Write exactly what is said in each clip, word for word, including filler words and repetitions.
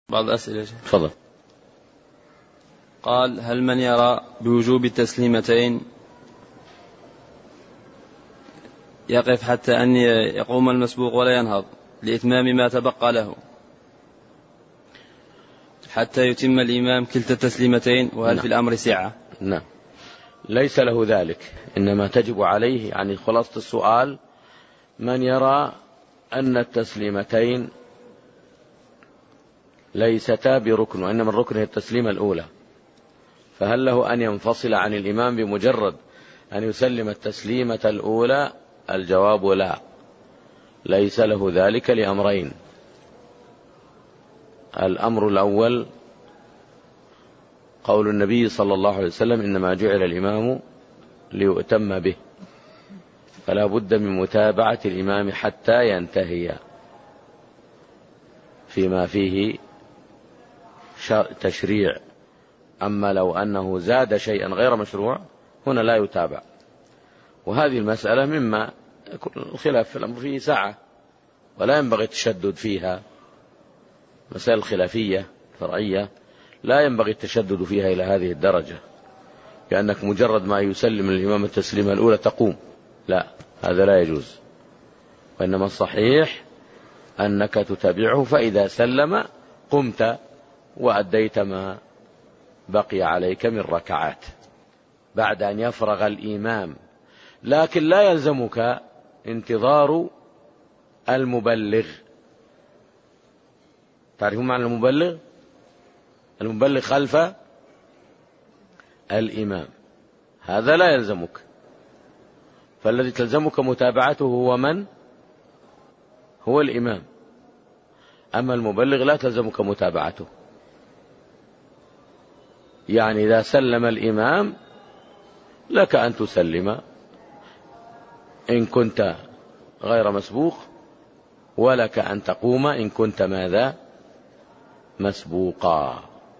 بعض الأسئلة. تفضل. قال: هل من يرى بوجوب التسليمتين يقف حتى أن يقوم المسبوق ولا ينهض لإتمام ما تبقى له حتى يتم الإمام كلتا التسليمتين؟ وهل نعم. في الأمر سعة؟ نعم، ليس له ذلك، إنما تجب عليه، يعني خلاصة السؤال: من يرى أن التسليمتين ليستا بركن وإنما الركن هي التسليمة الأولى، فهل له أن ينفصل عن الإمام بمجرد أن يسلم التسليمة الأولى؟ الجواب لا، ليس له ذلك لأمرين. الأمر الأول قول النبي صلى الله عليه وسلم: إنما جعل الإمام ليؤتم به، فلا بد من متابعة الإمام حتى ينتهي فيما فيه تشريع. أما لو أنه زاد شيئا غير مشروع هنا لا يتابع. وهذه المسألة مما الخلاف في الأمر فيه سعة ولا ينبغي التشدد فيها، مسائل خلافية فرعية لا ينبغي التشدد فيها إلى هذه الدرجة، كأنك مجرد ما يسلم الإمام التسليمة الأولى تقوم، لا، هذا لا يجوز. وإنما الصحيح أنك تتابعه، فإذا سلم قمت وأديت ما بقي عليك من ركعات بعد أن يفرغ الإمام. لكن لا يلزمك انتظار المبلغ. تعرفون معنى المبلغ؟ المبلغ خلف الإمام، هذا لا يلزمك. فالذي تلزمك متابعته هو من؟ هو الإمام. أما المبلغ لا تلزمك متابعته. يعني إذا سلم الإمام لك أن تسلم إن كنت غير مسبوق، ولك أن تقوم إن كنت ماذا؟ مسبوقا.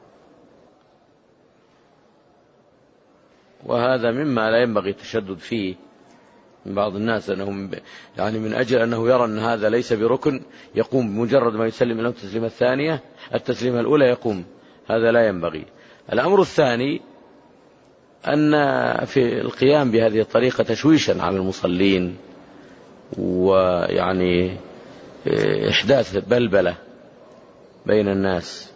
وهذا مما لا ينبغي التشدد فيه من بعض الناس، أنهم يعني من أجل أنه يرى أن هذا ليس بركن يقوم بمجرد ما يسلم له التسليمة الثانية التسليمة الأولى يقوم، هذا لا ينبغي. الأمر الثاني أن في القيام بهذه الطريقة تشويشا على المصلين، ويعني إحداث بلبلة بين الناس.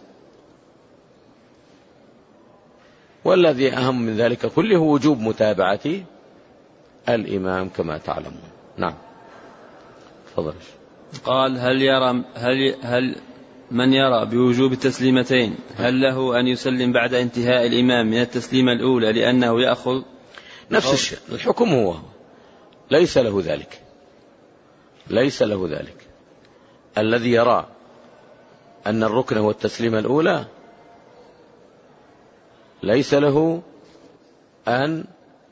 والذي أهم من ذلك كله وجوب متابعة الإمام كما تعلمون. نعم، تفضل. قال: هل يرى هل هل من يرى بوجوب التسليمتين هل له أن يسلم بعد انتهاء الإمام من التسليمة الأولى لأنه يأخذ نفس الشيء؟ الحكم هو ليس له ذلك، ليس له ذلك. الذي يرى أن الركن هو التسليمة الأولى ليس له أن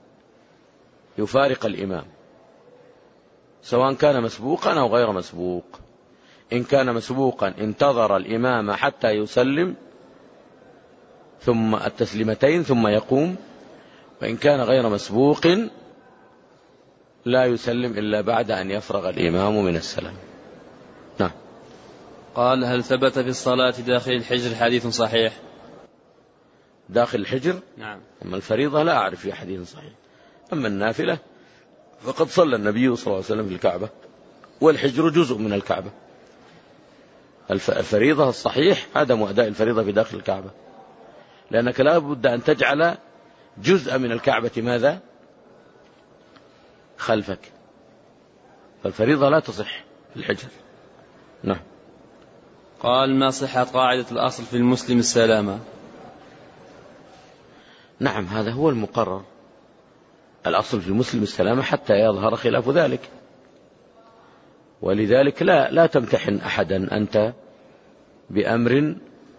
يفارق الإمام، سواء كان مسبوقا أو غير مسبوق. إن كان مسبوقا انتظر الإمام حتى يسلم ثم التسليمتين ثم يقوم، وإن كان غير مسبوق لا يسلم إلا بعد أن يفرغ الإمام من السلام. نعم. قال: هل ثبت في الصلاة داخل الحجر حديث صحيح؟ داخل الحجر؟ نعم. أما الفريضة لا أعرف في حديث صحيح. أما النافلة فقد صلى النبي صلى الله عليه وسلم في الكعبة، والحجر جزء من الكعبة. الفريضة الصحيح عدم أداء الفريضة في داخل الكعبة، لأنك لا بد أن تجعل جزء من الكعبة ماذا؟ خلفك. فالفريضة لا تصح في الحجر. نعم. قال: ما صحة قاعدة الأصل في المسلم السلامة؟ نعم، هذا هو المقرر. الأصل في المسلم السلامة حتى يظهر خلاف ذلك. ولذلك لا لا تمتحن أحدا أنت بأمر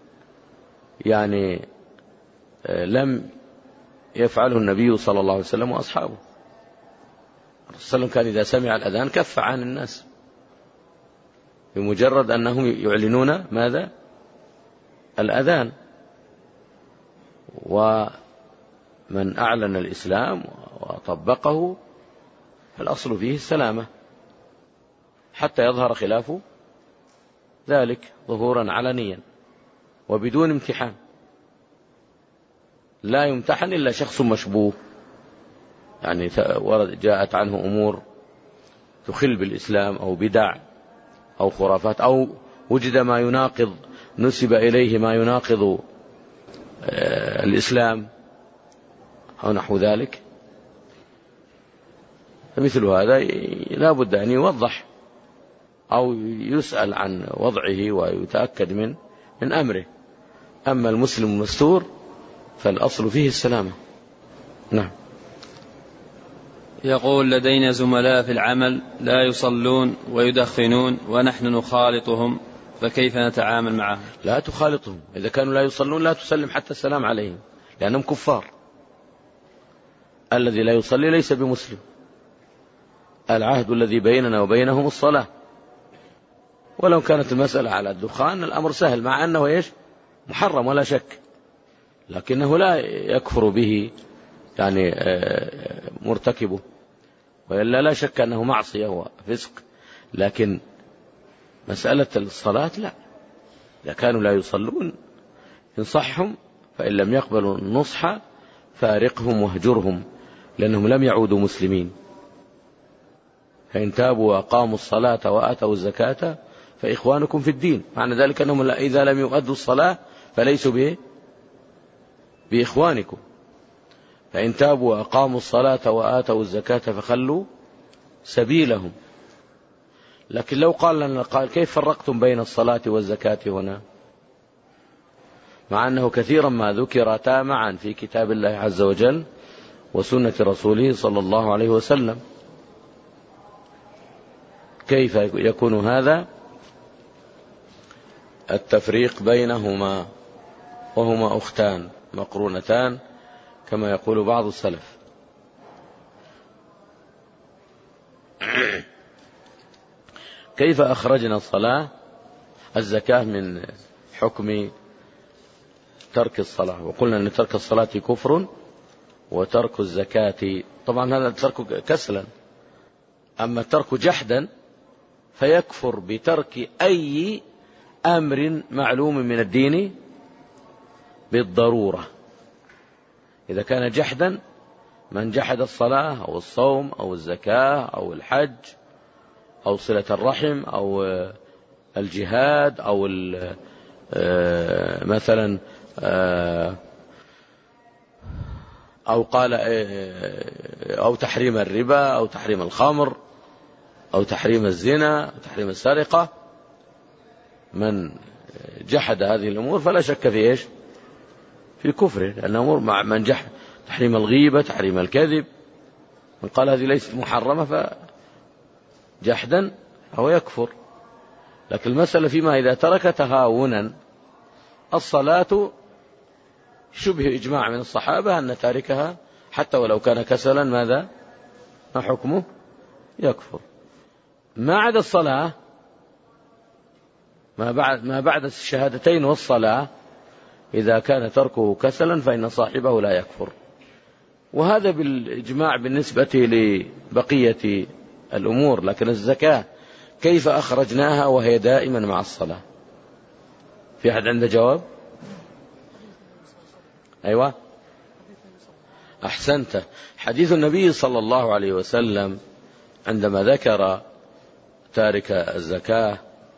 يعني لم يفعله النبي صلى الله عليه وسلم وأصحابه. الرسول صلى الله عليه وسلم كان إذا سمع الأذان كف عن الناس بمجرد أنهم يعلنون ماذا؟ الأذان. ومن أعلن الإسلام وطبقه فالأصل فيه السلامة حتى يظهر خلاف ذلك ظهورا علنيا. وبدون امتحان. لا يمتحن إلا شخص مشبوه، يعني جاءت عنه أمور تخل بالإسلام أو بدع أو خرافات، أو وجد ما يناقض، نسب إليه ما يناقض الإسلام أو نحو ذلك. فمثل هذا لا بد أن يوضح أو يسأل عن وضعه ويتأكد من من أمره. أما المسلم المستور فالأصل فيه السلامة. نعم. يقول: لدينا زملاء في العمل لا يصلون ويدخنون ونحن نخالطهم، فكيف نتعامل معهم؟ لا تخالطهم، إذا كانوا لا يصلون لا تسلم حتى السلام عليهم، لأنهم كفار. الذي لا يصلي ليس بمسلم. العهد الذي بيننا وبينهم الصلاة. ولو كانت المسألة على الدخان الأمر سهل، مع أنه إيش محرم ولا شك، لكنه لا يكفر به يعني مرتكبه، وإلا لا شك أنه معصية وفسق. لكن مسألة الصلاة لا، إذا كانوا لا يصلون انصحهم، فإن لم يقبلوا النصح فارقهم واهجرهم، لأنهم لم يعودوا مسلمين. فإن تابوا وأقاموا الصلاة وآتوا الزكاة فإخوانكم في الدين. معنى ذلك أنهم إذا لم يؤدوا الصلاة فليسوا به بإخوانكم. فإن تابوا وأقاموا الصلاة وآتوا الزكاة فخلوا سبيلهم. لكن لو قال لنا قال كيف فرقتم بين الصلاة والزكاة هنا، مع أنه كثيرا ما ذكرتا معا في كتاب الله عز وجل وسنة رسوله صلى الله عليه وسلم، كيف يكون هذا التفريق بينهما وهما أختان مقرونتان كما يقول بعض السلف؟ كيف أخرجنا الصلاة الزكاة من حكم ترك الصلاة، وقلنا أن ترك الصلاة كفر وترك الزكاة طبعا هذا ترك كسلا، أما ترك جحدا فيكفر بترك أي أمر معلوم من الدين بالضرورة. إذا كان جحدا من جحد الصلاة أو الصوم أو الزكاة أو الحج أو صلة الرحم أو الجهاد أو مثلا أو قال أو تحريم الربا أو تحريم الخمر أو تحريم الزنا أو تحريم السرقة، من جحد هذه الأمور فلا شك في إيش في كفره، لأن أمور مع من جحد تحريم الغيبة تحريم الكذب، من قال هذه ليست محرمة فجحدا هو يكفر. لكن المسألة فيما إذا ترك تهاونا، الصلاة شبه إجماع من الصحابة أن تاركها حتى ولو كان كسلا ماذا ما حكمه يكفر. ما عدا الصلاة ما بعد, ما بعد الشهادتين والصلاة إذا كان تركه كسلا فإن صاحبه لا يكفر. وهذا بالإجماع بالنسبة لبقية الأمور. لكن الزكاة كيف أخرجناها وهي دائما مع الصلاة؟ في أحد عنده جواب؟ أيوة أحسنت. حديث النبي صلى الله عليه وسلم عندما ذكر تارك الزكاة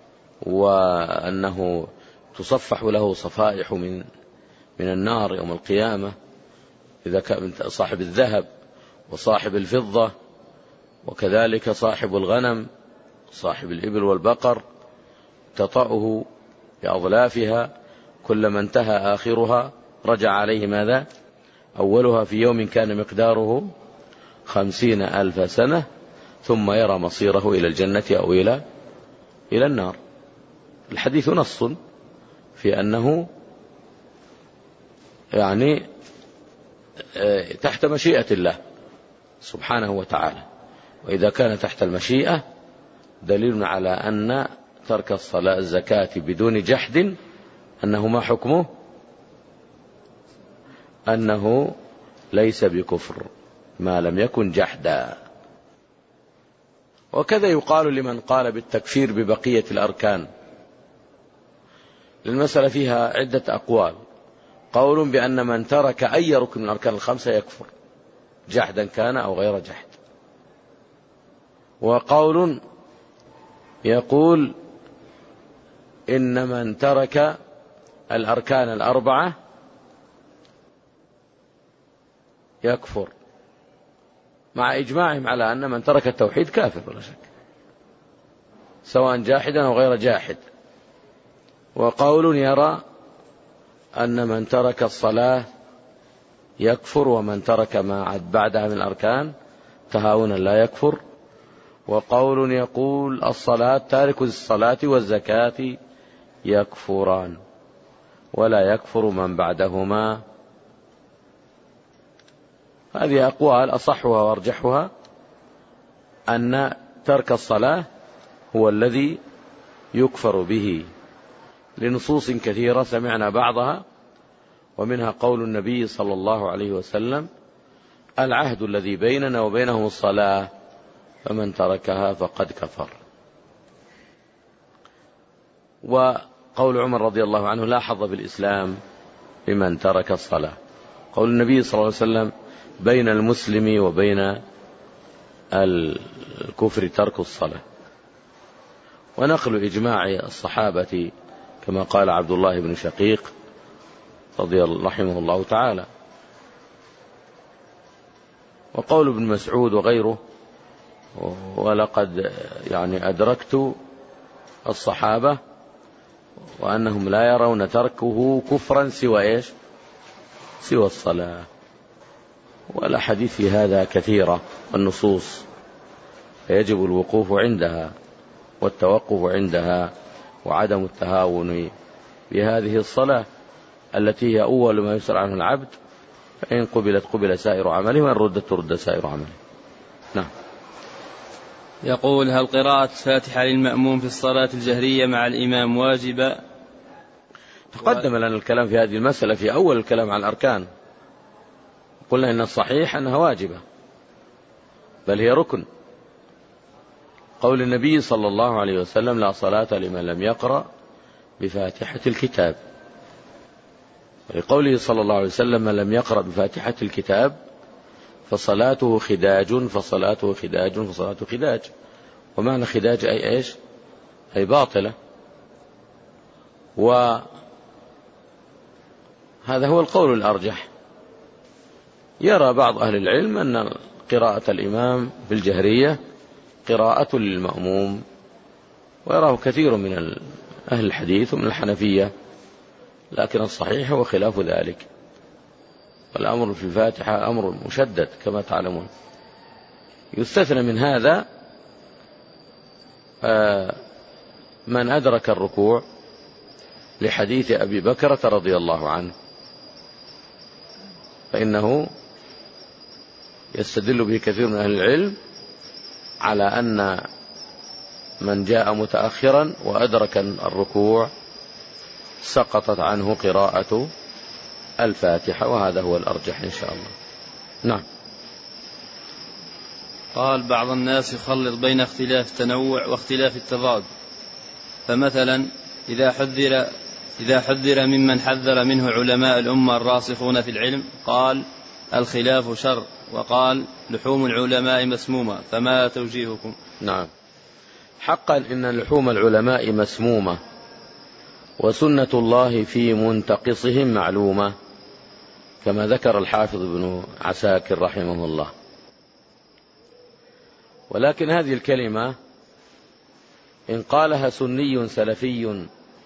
وأنه تصفح له صفائح من من النار يوم القيامة، إذا كان صاحب الذهب وصاحب الفضة وكذلك صاحب الغنم صاحب الإبل والبقر تطأه بأظلافها، كلما انتهى آخرها رجع عليه ماذا أولها في يوم كان مقداره خمسين ألف سنة، ثم يرى مصيره إلى الجنة أو إلى إلى النار. الحديث نص في أنه يعني تحت مشيئة الله سبحانه وتعالى، وإذا كان تحت المشيئة دليل على أن ترك الصلاة الزكاة بدون جحد أنه ما حكمه أنه ليس بكفر ما لم يكن جحدا. وكذا يقال لمن قال بالتكفير ببقية الأركان، المسألة فيها عدة أقوال. قول بأن من ترك أي ركن من الأركان الخمسة يكفر، جحدا كان أو غير جحد. وقول يقول إن من ترك الأركان الأربعة يكفر، مع إجماعهم على أن من ترك التوحيد كافر ولا شك، سواء جاحدا أو غير جاحد. وقول يرى أن من ترك الصلاة يكفر، ومن ترك ما بعدها من الأركان تهاونا لا يكفر. وقول يقول الصلاة تارك الصلاة والزكاة يكفران ولا يكفر من بعدهما. هذه أقوال أصحها وأرجحها أن ترك الصلاة هو الذي يكفر به، لنصوص كثيرة سمعنا بعضها، ومنها قول النبي صلى الله عليه وسلم: العهد الذي بيننا وبينهم الصلاة فمن تركها فقد كفر. وقول عمر رضي الله عنه: لا حظ بالإسلام لمن ترك الصلاة. قول النبي صلى الله عليه وسلم: بين المسلم وبين الكفر ترك الصلاة. ونقل إجماع الصحابة كما قال عبد الله بن شقيق رضي الله رحمه الله تعالى. وقول ابن مسعود وغيره: ولقد يعني أدركت الصحابة وأنهم لا يرون تركه كفرا سوى إيش؟ سوى الصلاة. والأحاديث في هذا كثيرة والنصوص، فيجب الوقوف عندها والتوقف عندها، وعدم التهاون بهذه الصلاة التي هي أول ما يسأل عنه العبد، فإن قبلت قبل سائر عمله، وإن ردت ترد سائر عمله. نعم. يقول: هل قراءة فاتحة للمأموم في الصلاة الجهرية مع الإمام واجبة؟ تقدم لنا الكلام في هذه المسألة في أول الكلام عن الأركان، قلنا إن الصحيح أنها واجبة، بل هي ركن. قول النبي صلى الله عليه وسلم: لا صلاة لمن لم يقرأ بفاتحة الكتاب. ولقوله صلى الله عليه وسلم: من لم يقرأ بفاتحة الكتاب فصلاته خداج فصلاته خداج فصلاته خداج. ومعنى خداج أي إيش؟ أي باطلة. وهذا هو القول الأرجح. يرى بعض أهل العلم أن قراءة الإمام في الجهرية قراءة للمأموم، ويراه كثير من أهل الحديث ومن الحنفية، لكن الصحيح هو خلاف ذلك. والأمر في الفاتحة أمر مشدد كما تعلمون. يستثنى من هذا من أدرك الركوع لحديث أبي بكرة رضي الله عنه، فإنه يستدل به كثير من أهل العلم على أن من جاء متأخرا وأدرك الركوع سقطت عنه قراءة الفاتحة، وهذا هو الأرجح إن شاء الله. نعم. قال: بعض الناس يخلط بين اختلاف التنوع واختلاف التضاد، فمثلا إذا حذر إذا حذر ممن حذر منه علماء الأمة الراسخون في العلم قال: الخلاف شر، وقال: لحوم العلماء مسمومة، فما توجيهكم؟ نعم، حقا إن لحوم العلماء مسمومة، وسنة الله في منتقصهم معلومة، كما ذكر الحافظ ابن عساكر رحمه الله. ولكن هذه الكلمة إن قالها سني سلفي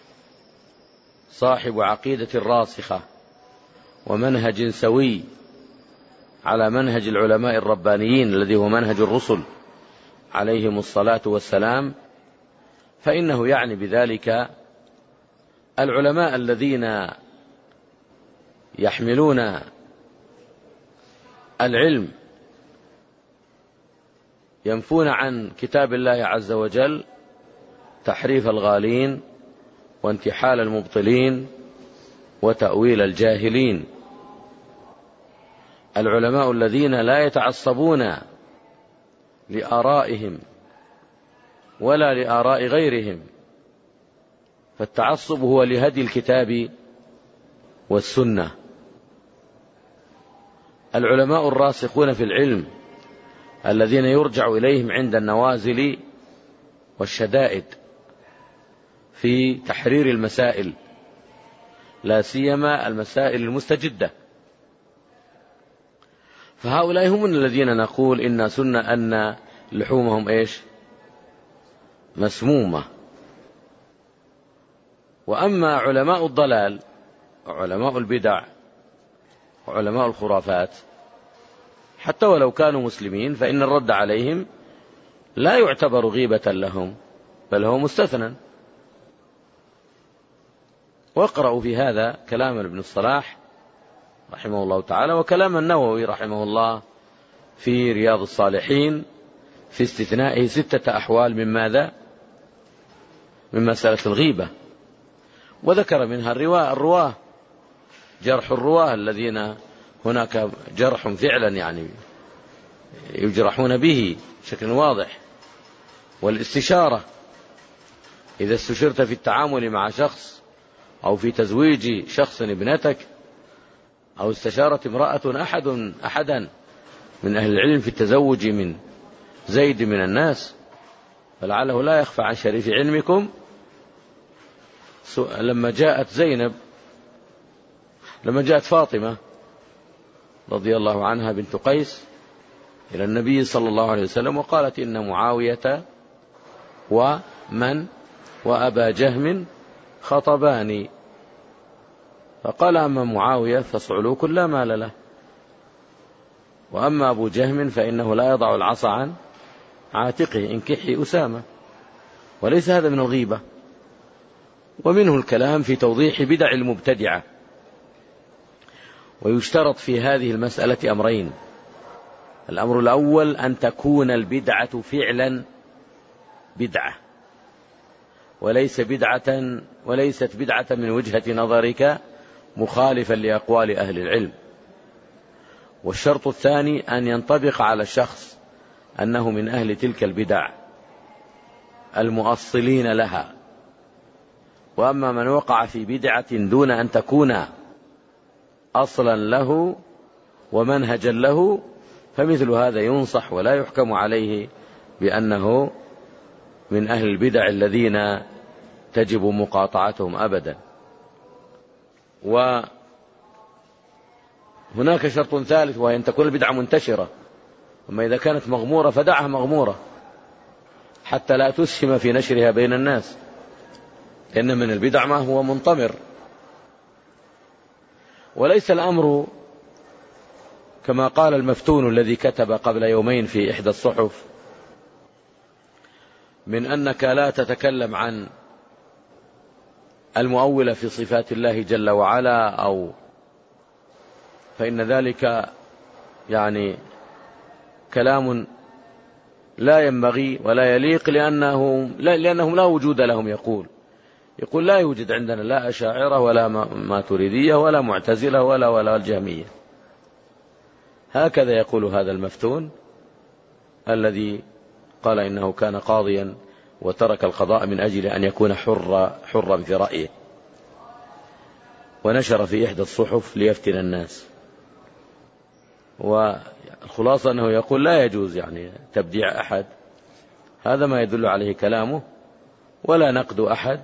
صاحب عقيدة راسخة ومنهج سوي على منهج العلماء الربانيين الذي هو منهج الرسل عليهم الصلاة والسلام، فإنه يعني بذلك العلماء الذين يحملون العلم ينفون عن كتاب الله عز وجل تحريف الغالين وانتحال المبطلين وتأويل الجاهلين. العلماء الذين لا يتعصبون لآرائهم ولا لآراء غيرهم، فالتعصب هو لهدي الكتاب والسنة. العلماء الراسخون في العلم الذين يرجع إليهم عند النوازل والشدائد في تحرير المسائل، لا سيما المسائل المستجدة، فهؤلاء هم الذين نقول إن سنة أن لحومهم إيش؟ مسمومة. وأما علماء الضلال وعلماء البدع وعلماء الخرافات حتى ولو كانوا مسلمين فإن الرد عليهم لا يعتبر غيبة لهم، بل هو مستثنى. واقرأوا في هذا كلام ابن الصلاح رحمه الله تعالى وكلام النووي رحمه الله في رياض الصالحين في استثنائه ستة أحوال من ماذا؟ من مسألة الغيبة، وذكر منها الرواة الرواه جرح الرواه الذين هناك جرح فعلا يعني يجرحون به بشكل واضح، والاستشارة إذا استشرت في التعامل مع شخص أو في تزويج شخص ابنتك أو استشارت امرأة أحد أحدا من أهل العلم في التزوج من زيد من الناس، فلعله لا يخفى عن شريف علمكم لما جاءت زينب لما جاءت فاطمة رضي الله عنها بنت قيس إلى النبي صلى الله عليه وسلم وقالت إن معاوية ومن وأبا جهم خطباني، فقال أما معاوية فصعلوك لا مال له، وأما أبو جهم فإنه لا يضع العصا عن عاتقه، انكحي أسامة. وليس هذا من الغيبة. ومنه الكلام في توضيح بدع المبتدعة. ويشترط في هذه المسألة أمرين: الأمر الأول أن تكون البدعة فعلا بدعة وليس بدعة وليست بدعة من وجهة نظرك مخالفا لأقوال أهل العلم. والشرط الثاني أن ينطبق على الشخص أنه من أهل تلك البدع المؤصلين لها. وأما من وقع في بدعة دون أن تكون أصلا له ومنهجا له فمثل هذا ينصح ولا يحكم عليه بأنه من أهل البدع الذين تجب مقاطعتهم أبدا. وهناك شرط ثالث وهي أن تكون البدعة منتشرة، أما إذا كانت مغمورة فدعها مغمورة حتى لا تسهم في نشرها بين الناس، لأن من البدع ما هو منطمر. وليس الأمر كما قال المفتون الذي كتب قبل يومين في إحدى الصحف من أنك لا تتكلم عن المؤولة في صفات الله جل وعلا، أو فإن ذلك يعني كلام لا ينبغي ولا يليق لأنه لا لأنهم لا وجود لهم. يقول يقول لا يوجد عندنا لا أشاعرة ولا ماتريدية ولا معتزلة ولا ولا الجهمية. هكذا يقول هذا المفتون الذي قال إنه كان قاضيا وترك القضاء من أجل أن يكون حرا حرا في رأيه، ونشر في إحدى الصحف ليفتن الناس. والخلاصة أنه يقول لا يجوز يعني تبديع أحد، هذا ما يدل عليه كلامه، ولا نقد أحد،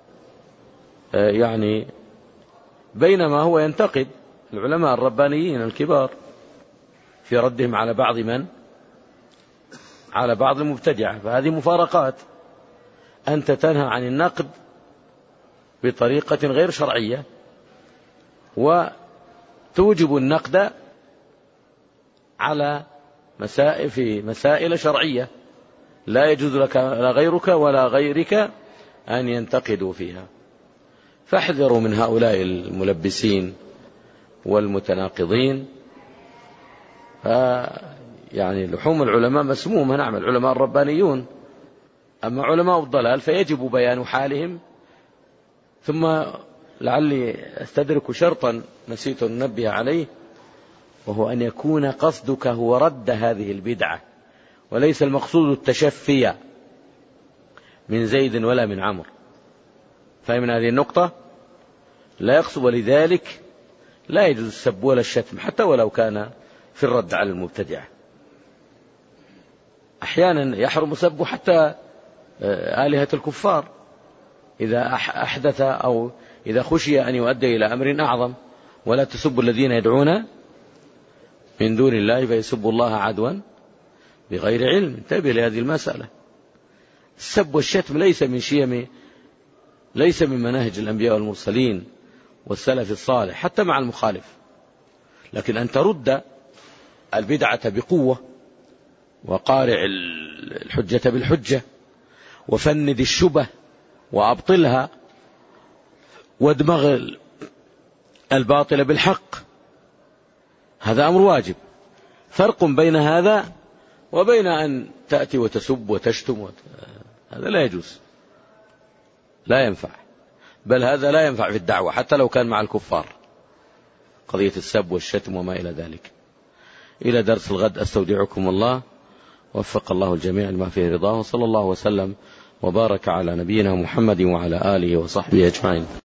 يعني بينما هو ينتقد العلماء الربانيين الكبار في ردهم على بعض من على بعض المبتدعة. فهذه مفارقات. أنت تنهى عن النقد بطريقة غير شرعية وتوجب النقد على مسائل في مسائل شرعية لا يجوز لك لا غيرك ولا غيرك أن ينتقدوا فيها. فاحذروا من هؤلاء الملبسين والمتناقضين. يعني لحوم العلماء مسمومة، نعم العلماء الربانيون، أما علماء الضلال فيجب بيان حالهم. ثم لعلي أستدرك شرطا نسيت أن ننبه عليه، وهو أن يكون قصدك هو رد هذه البدعة، وليس المقصود التشفي من زيد ولا من عمرو. فهمنا هذه النقطة؟ لا يقصد، ولذلك لا يجوز السب ولا الشتم حتى ولو كان في الرد على المبتدعة. أحيانا يحرم سب حتى آلهة الكفار إذا أحدث أو إذا خشي أن يؤدي إلى أمر أعظم. ولا تسبوا الذين يدعون من دون الله فيسبوا الله عدوا بغير علم. انتبه لهذه المسألة. السب والشتم ليس من شيم، ليس من مناهج الأنبياء والمرسلين والسلف الصالح حتى مع المخالف، لكن أن ترد البدعة بقوة وقارع الحجة بالحجة وفند الشبه وأبطلها وادمغ الباطل بالحق، هذا أمر واجب. فرق بين هذا وبين أن تأتي وتسب وتشتم وت... هذا لا يجوز، لا ينفع، بل هذا لا ينفع في الدعوة حتى لو كان مع الكفار، قضية السب والشتم وما إلى ذلك. إلى درس الغد، أستودعكم الله، وفق الله الجميع لما فيه رضاه، وصلى الله وسلم وبارك على نبينا محمد وعلى آله وصحبه أجمعين.